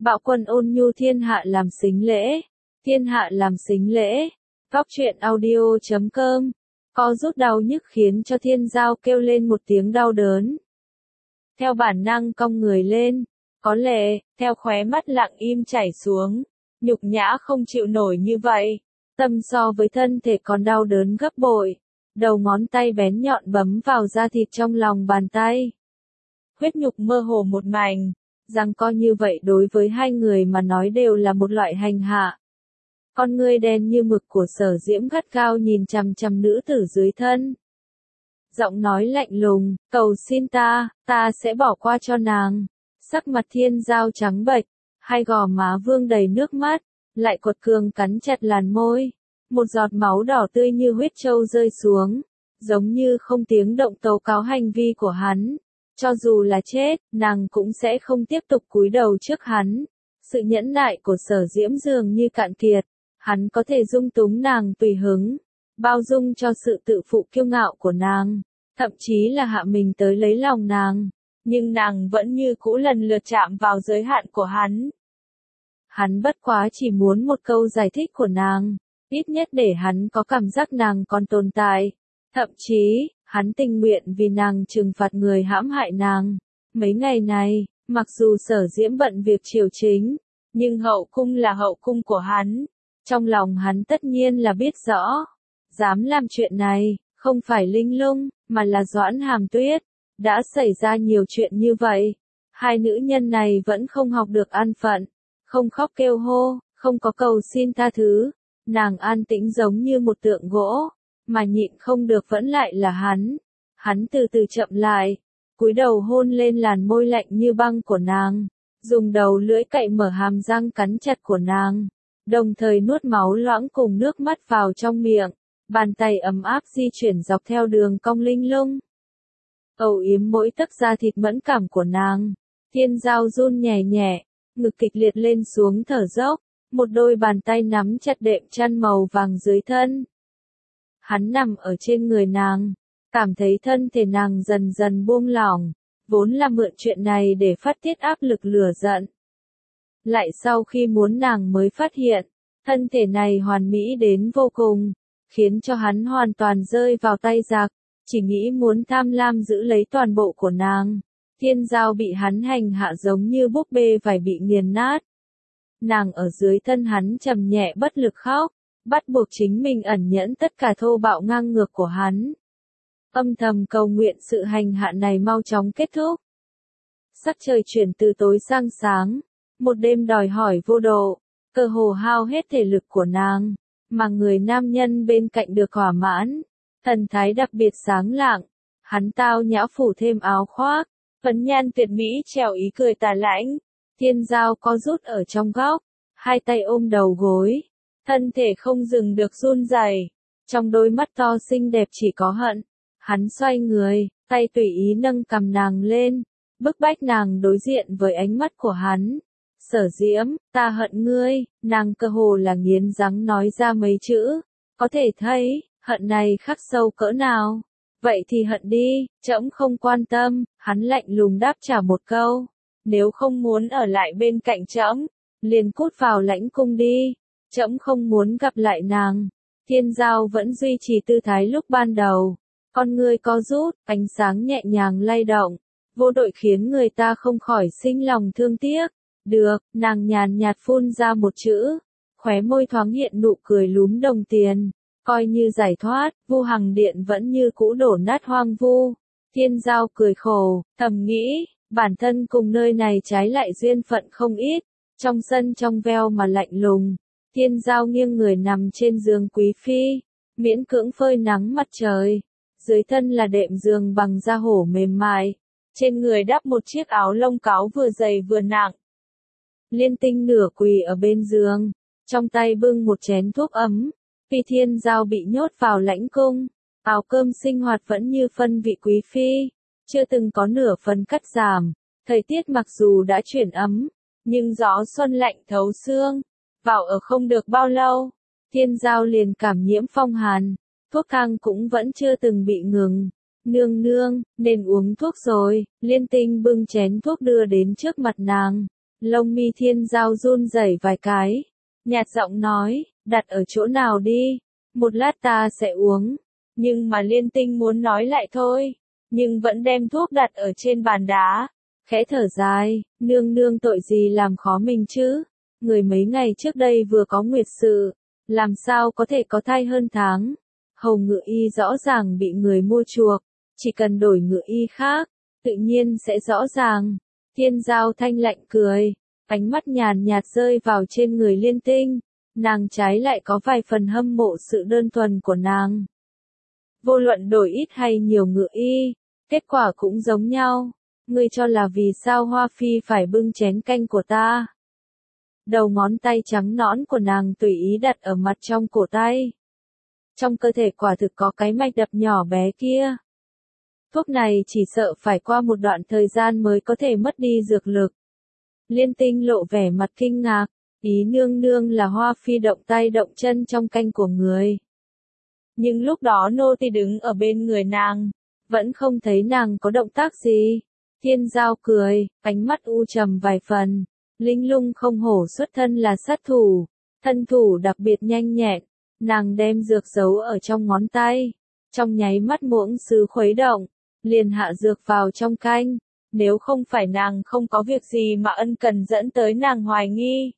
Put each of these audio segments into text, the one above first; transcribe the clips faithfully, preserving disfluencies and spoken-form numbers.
Bạo quân ôn nhu thiên hạ làm sính lễ, thiên hạ làm sính lễ. Góc truyện audio chấm com. Co rút đau nhức khiến cho Thiên Giao kêu lên một tiếng đau đớn. Theo bản năng cong người lên, có lệ, theo khóe mắt lặng im chảy xuống, nhục nhã không chịu nổi như vậy, tâm so với thân thể còn đau đớn gấp bội, đầu ngón tay bén nhọn bấm vào da thịt trong lòng bàn tay. Huyết nhục mơ hồ một mảnh, rằng co như vậy đối với hai người mà nói đều là một loại hành hạ. Con ngươi đen như mực của Sở Diễm gắt gao nhìn chằm chằm nữ tử dưới thân. Giọng nói lạnh lùng, cầu xin ta, ta sẽ bỏ qua cho nàng. Sắc mặt Thiên Giao trắng bệch, hai gò má vương đầy nước mắt, lại quật cường cắn chặt làn môi. Một giọt máu đỏ tươi như huyết trâu rơi xuống, giống như không tiếng động tố cáo hành vi của hắn. Cho dù là chết, nàng cũng sẽ không tiếp tục cúi đầu trước hắn. Sự nhẫn nại của Sở Diễm dường như cạn kiệt, hắn có thể dung túng nàng tùy hứng, bao dung cho sự tự phụ kiêu ngạo của nàng, thậm chí là hạ mình tới lấy lòng nàng, nhưng nàng vẫn như cũ lần lượt chạm vào giới hạn của hắn. Hắn bất quá chỉ muốn một câu giải thích của nàng, ít nhất để hắn có cảm giác nàng còn tồn tại, thậm chí, hắn tình nguyện vì nàng trừng phạt người hãm hại nàng. Mấy ngày này, mặc dù Sở Diễm bận việc triều chính, nhưng hậu cung là hậu cung của hắn. Trong lòng hắn tất nhiên là biết rõ, dám làm chuyện này, không phải Linh Lung, mà là Doãn Hàm Tuyết. Đã xảy ra nhiều chuyện như vậy, hai nữ nhân này vẫn không học được an phận, không khóc kêu hô, không có cầu xin tha thứ. Nàng an tĩnh giống như một tượng gỗ, mà nhịn không được vẫn lại là hắn. Hắn từ từ chậm lại, cúi đầu hôn lên làn môi lạnh như băng của nàng, dùng đầu lưỡi cậy mở hàm răng cắn chặt của nàng, đồng thời nuốt máu loãng cùng nước mắt vào trong miệng, bàn tay ấm áp di chuyển dọc theo đường cong linh lung. Âu yếm mỗi tấc da thịt mẫn cảm của nàng. Thiên Giao run nhẹ nhẹ, ngực kịch liệt lên xuống thở dốc, một đôi bàn tay nắm chặt đệm chăn màu vàng dưới thân. Hắn nằm ở trên người nàng, cảm thấy thân thể nàng dần dần buông lỏng, vốn là mượn chuyện này để phát tiết áp lực lửa giận. Lại sau khi muốn nàng mới phát hiện, thân thể này hoàn mỹ đến vô cùng, khiến cho hắn hoàn toàn rơi vào tay giặc, chỉ nghĩ muốn tham lam giữ lấy toàn bộ của nàng. Thiên Giao bị hắn hành hạ giống như búp bê vải bị nghiền nát. Nàng ở dưới thân hắn trầm nhẹ bất lực khóc, bắt buộc chính mình ẩn nhẫn tất cả thô bạo ngang ngược của hắn. Âm thầm cầu nguyện sự hành hạ này mau chóng kết thúc. Sắc trời chuyển từ tối sang sáng, một đêm đòi hỏi vô độ, cơ hồ hao hết thể lực của nàng, mà người nam nhân bên cạnh được thỏa mãn, thần thái đặc biệt sáng lạng, hắn tao nhã phủ thêm áo khoác, phấn nhan tuyệt mỹ trèo ý cười tà lãnh. Thiên Giao co rút ở trong góc, hai tay ôm đầu gối, thân thể không dừng được run rẩy, trong đôi mắt to xinh đẹp chỉ có hận. Hắn xoay người, tay tùy ý nâng cầm nàng lên, bức bách nàng đối diện với ánh mắt của hắn. Sở Diễm, ta hận ngươi. Nàng cơ hồ là nghiến răng nói ra mấy chữ, có thể thấy, hận này khắc sâu cỡ nào. Vậy thì hận đi, trẫm không quan tâm. Hắn lạnh lùng đáp trả một câu, nếu không muốn ở lại bên cạnh trẫm, liền cút vào lãnh cung đi, trẫm không muốn gặp lại nàng. Thiên Giao vẫn duy trì tư thái lúc ban đầu, con ngươi co rút, ánh sáng nhẹ nhàng lay động, vô đội khiến người ta không khỏi sinh lòng thương tiếc. Được, nàng nhàn nhạt phun ra một chữ, khóe môi thoáng hiện nụ cười lúm đồng tiền, coi như giải thoát. Vu Hằng Điện vẫn như cũ đổ nát hoang vu. Thiên Giao cười khổ, thầm nghĩ, bản thân cùng nơi này trái lại duyên phận không ít. Trong sân trong veo mà lạnh lùng, Thiên Giao nghiêng người nằm trên giường quý phi, miễn cưỡng phơi nắng mặt trời. Dưới thân là đệm giường bằng da hổ mềm mại, trên người đắp một chiếc áo lông cáo vừa dày vừa nặng. Liên Tinh nửa quỳ ở bên giường, trong tay bưng một chén thuốc ấm. Vì Thiên Giao bị nhốt vào lãnh cung, áo cơm sinh hoạt vẫn như phân vị quý phi, chưa từng có nửa phần cắt giảm. Thời tiết mặc dù đã chuyển ấm, nhưng gió xuân lạnh thấu xương, vào ở không được bao lâu, Thiên Giao liền cảm nhiễm phong hàn. Thuốc thang cũng vẫn chưa từng bị ngừng. Nương nương, nên uống thuốc rồi. Liên Tinh bưng chén thuốc đưa đến trước mặt nàng. Lông mi Thiên Giao run rẩy vài cái, nhạt giọng nói, đặt ở chỗ nào đi, một lát ta sẽ uống. Nhưng mà Liên Tinh muốn nói lại thôi, nhưng vẫn đem thuốc đặt ở trên bàn đá, khẽ thở dài, nương nương tội gì làm khó mình chứ, người mấy ngày trước đây vừa có nguyệt sự, làm sao có thể có thai hơn tháng, hầu ngự y rõ ràng bị người mua chuộc, chỉ cần đổi ngự y khác, tự nhiên sẽ rõ ràng. Thiên Giao thanh lạnh cười, ánh mắt nhàn nhạt rơi vào trên người Liên Tinh, nàng trái lại có vài phần hâm mộ sự đơn thuần của nàng. Vô luận đổi ít hay nhiều ngự y, kết quả cũng giống nhau, ngươi cho là vì sao Hoa Phi phải bưng chén canh của ta. Đầu ngón tay trắng nõn của nàng tùy ý đặt ở mặt trong cổ tay. Trong cơ thể quả thực có cái mạch đập nhỏ bé kia. Thuốc này chỉ sợ phải qua một đoạn thời gian mới có thể mất đi dược lực. Liên Tinh lộ vẻ mặt kinh ngạc, ý nương nương là Hoa Phi động tay động chân trong canh của người. Nhưng lúc đó nô tỳ đứng ở bên người nàng, vẫn không thấy nàng có động tác gì. Thiên Giao cười, ánh mắt u trầm vài phần, Linh Lung không hổ xuất thân là sát thủ, thân thủ đặc biệt nhanh nhẹn, nàng đem dược giấu ở trong ngón tay, trong nháy mắt muỗng sứ khuấy động, liền hạ dược vào trong canh, nếu không phải nàng không có việc gì mà ân cần dẫn tới nàng hoài nghi.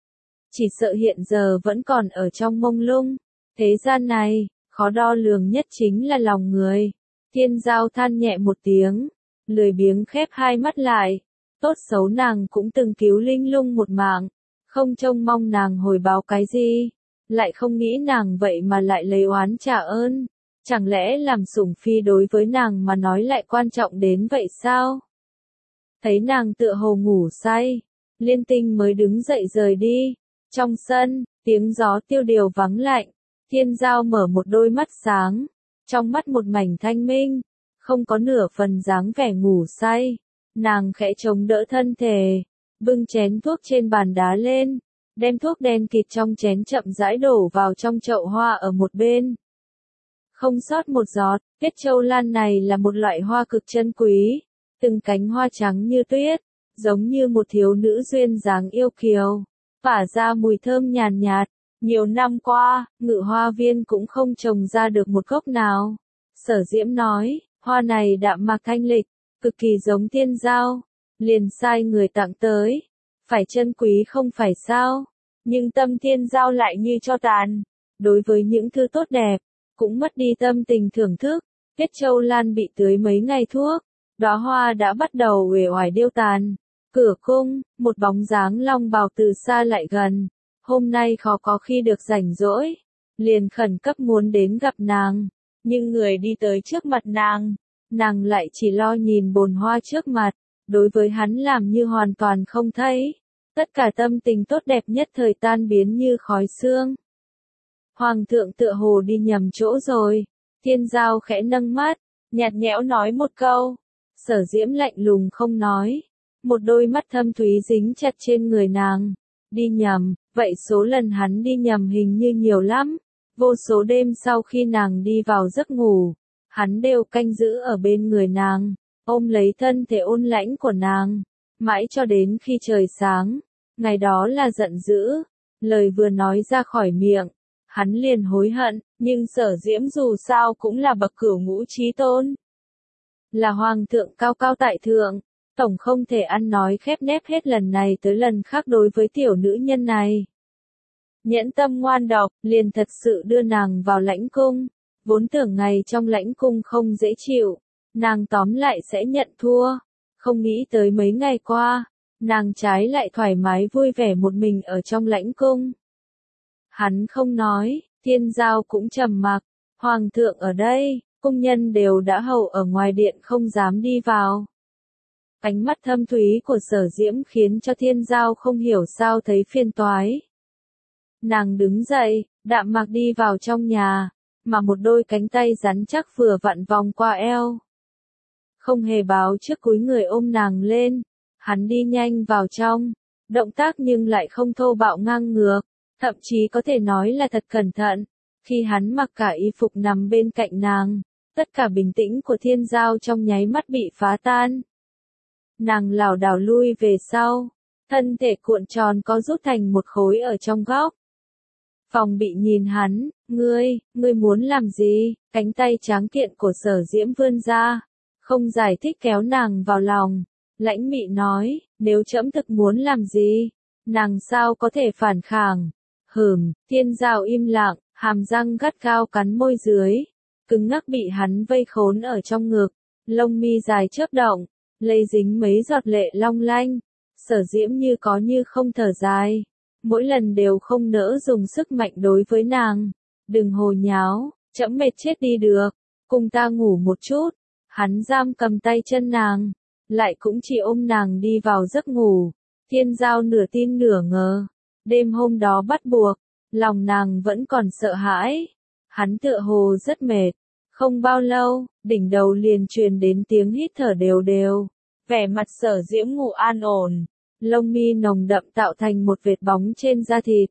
Chỉ sợ hiện giờ vẫn còn ở trong mông lung, thế gian này, khó đo lường nhất chính là lòng người. Thiên Giao than nhẹ một tiếng, lười biếng khép hai mắt lại, tốt xấu nàng cũng từng cứu Linh Lung một mạng, không trông mong nàng hồi báo cái gì, lại không nghĩ nàng vậy mà lại lấy oán trả ơn, chẳng lẽ làm sủng phi đối với nàng mà nói lại quan trọng đến vậy sao? Thấy nàng tựa hồ ngủ say, Liên Tinh mới đứng dậy rời đi, trong sân, tiếng gió tiêu điều vắng lạnh, Thiên Giao mở một đôi mắt sáng, trong mắt một mảnh thanh minh, không có nửa phần dáng vẻ ngủ say, nàng khẽ chống đỡ thân thể, bưng chén thuốc trên bàn đá lên, đem thuốc đen kịt trong chén chậm rãi đổ vào trong chậu hoa ở một bên. Không sót một giọt, Tuyết Châu Lan này là một loại hoa cực chân quý, từng cánh hoa trắng như tuyết, giống như một thiếu nữ duyên dáng yêu kiều, phả ra mùi thơm nhàn nhạt. Nhiều năm qua, Ngự Hoa Viên cũng không trồng ra được một gốc nào. Sở Diễm nói, hoa này đạm mạc thanh lịch, cực kỳ giống Thiên Giao, liền sai người tặng tới, phải chân quý không phải sao, nhưng tâm Thiên Giao lại như cho tàn, đối với những thứ tốt đẹp, cũng mất đi tâm tình thưởng thức. Tuyết Châu Lan bị tưới mấy ngày thuốc, đóa hoa đã bắt đầu uể oải điêu tàn. Cửa cung, một bóng dáng long bào từ xa lại gần. Hôm nay khó có khi được rảnh rỗi, liền khẩn cấp muốn đến gặp nàng, nhưng người đi tới trước mặt nàng, nàng lại chỉ lo nhìn bồn hoa trước mặt, đối với hắn làm như hoàn toàn không thấy, tất cả tâm tình tốt đẹp nhất thời tan biến như khói sương. Hoàng thượng tựa hồ đi nhầm chỗ rồi, Thiên Giao khẽ nâng mắt, nhạt nhẽo nói một câu, Sở Diễm lạnh lùng không nói, một đôi mắt thâm thúy dính chặt trên người nàng, đi nhầm. Vậy số lần hắn đi nhầm hình như nhiều lắm, vô số đêm sau khi nàng đi vào giấc ngủ, hắn đều canh giữ ở bên người nàng, ôm lấy thân thể ôn lãnh của nàng, mãi cho đến khi trời sáng, ngày đó là giận dữ, lời vừa nói ra khỏi miệng, hắn liền hối hận, nhưng Sở Diễm dù sao cũng là bậc cửu ngũ chí tôn, là hoàng thượng cao cao tại thượng. Tổng không thể ăn nói khép nép hết lần này tới lần khác đối với tiểu nữ nhân này. Nhẫn tâm ngoan độc, liền thật sự đưa nàng vào lãnh cung, vốn tưởng ngày trong lãnh cung không dễ chịu, nàng tóm lại sẽ nhận thua, không nghĩ tới mấy ngày qua, nàng trái lại thoải mái vui vẻ một mình ở trong lãnh cung. Hắn không nói, Thiên Giao cũng trầm mặc, hoàng thượng ở đây, cung nhân đều đã hầu ở ngoài điện không dám đi vào. Ánh mắt thâm thúy của Sở Diễm khiến cho Thiên Giao không hiểu sao thấy phiền toái. Nàng đứng dậy, đạm mạc đi vào trong nhà, mà một đôi cánh tay rắn chắc vừa vặn vòng qua eo. Không hề báo trước cúi người ôm nàng lên, hắn đi nhanh vào trong, động tác nhưng lại không thô bạo ngang ngược, thậm chí có thể nói là thật cẩn thận. Khi hắn mặc cả y phục nằm bên cạnh nàng, tất cả bình tĩnh của Thiên Giao trong nháy mắt bị phá tan. Nàng lảo đảo lui về sau, thân thể cuộn tròn co rút thành một khối ở trong góc. Phòng bị nhìn hắn, ngươi, ngươi muốn làm gì? Cánh tay tráng kiện của Sở Diễm vươn ra, không giải thích kéo nàng vào lòng. Lãnh Mị nói, nếu trẫm thực muốn làm gì, nàng sao có thể phản kháng? Hừm, Thiên Giao im lặng, hàm răng gắt gao cắn môi dưới, cứng ngắc bị hắn vây khốn ở trong ngực, lông mi dài chớp động, lây dính mấy giọt lệ long lanh. Sở Diễm như có như không thở dài, mỗi lần đều không nỡ dùng sức mạnh đối với nàng. Đừng hồ nháo, trẫm mệt chết đi được, cùng ta ngủ một chút. Hắn giam cầm tay chân nàng, lại cũng chỉ ôm nàng đi vào giấc ngủ. Thiên Giao nửa tin nửa ngờ, đêm hôm đó bắt buộc, lòng nàng vẫn còn sợ hãi. Hắn tựa hồ rất mệt, không bao lâu, đỉnh đầu liền truyền đến tiếng hít thở đều đều. Vẻ mặt Sở Diễm ngủ an ổn, lông mi nồng đậm tạo thành một vệt bóng trên da thịt.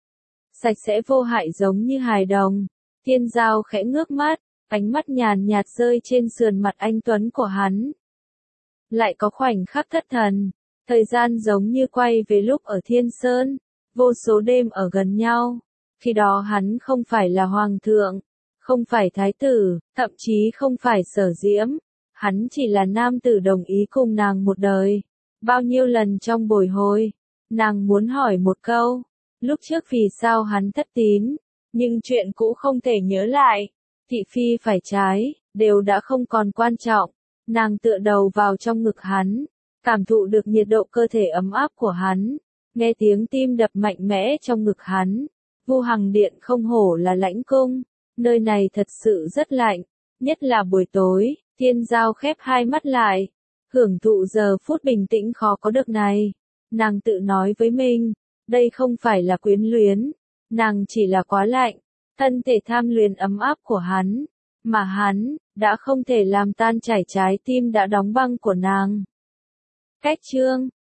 Sạch sẽ vô hại giống như hài đồng. Thiên Giao khẽ ngước mắt, ánh mắt nhàn nhạt rơi trên sườn mặt anh tuấn của hắn. Lại có khoảnh khắc thất thần, thời gian giống như quay về lúc ở Thiên Sơn, vô số đêm ở gần nhau. Khi đó hắn không phải là hoàng thượng, không phải thái tử, thậm chí không phải Sở Diễm. Hắn chỉ là nam tử đồng ý cùng nàng một đời. Bao nhiêu lần trong bồi hồi, nàng muốn hỏi một câu, lúc trước vì sao hắn thất tín, nhưng chuyện cũ không thể nhớ lại. Thị phi phải trái, đều đã không còn quan trọng. Nàng tựa đầu vào trong ngực hắn, cảm thụ được nhiệt độ cơ thể ấm áp của hắn, nghe tiếng tim đập mạnh mẽ trong ngực hắn. Vu Hằng Điện không hổ là lãnh cung, nơi này thật sự rất lạnh, nhất là buổi tối. Thiên Giao khép hai mắt lại, hưởng thụ giờ phút bình tĩnh khó có được này. Nàng tự nói với mình, đây không phải là quyến luyến, nàng chỉ là quá lạnh, thân thể tham luyến ấm áp của hắn, mà hắn đã không thể làm tan chảy trái tim đã đóng băng của nàng. Cách chương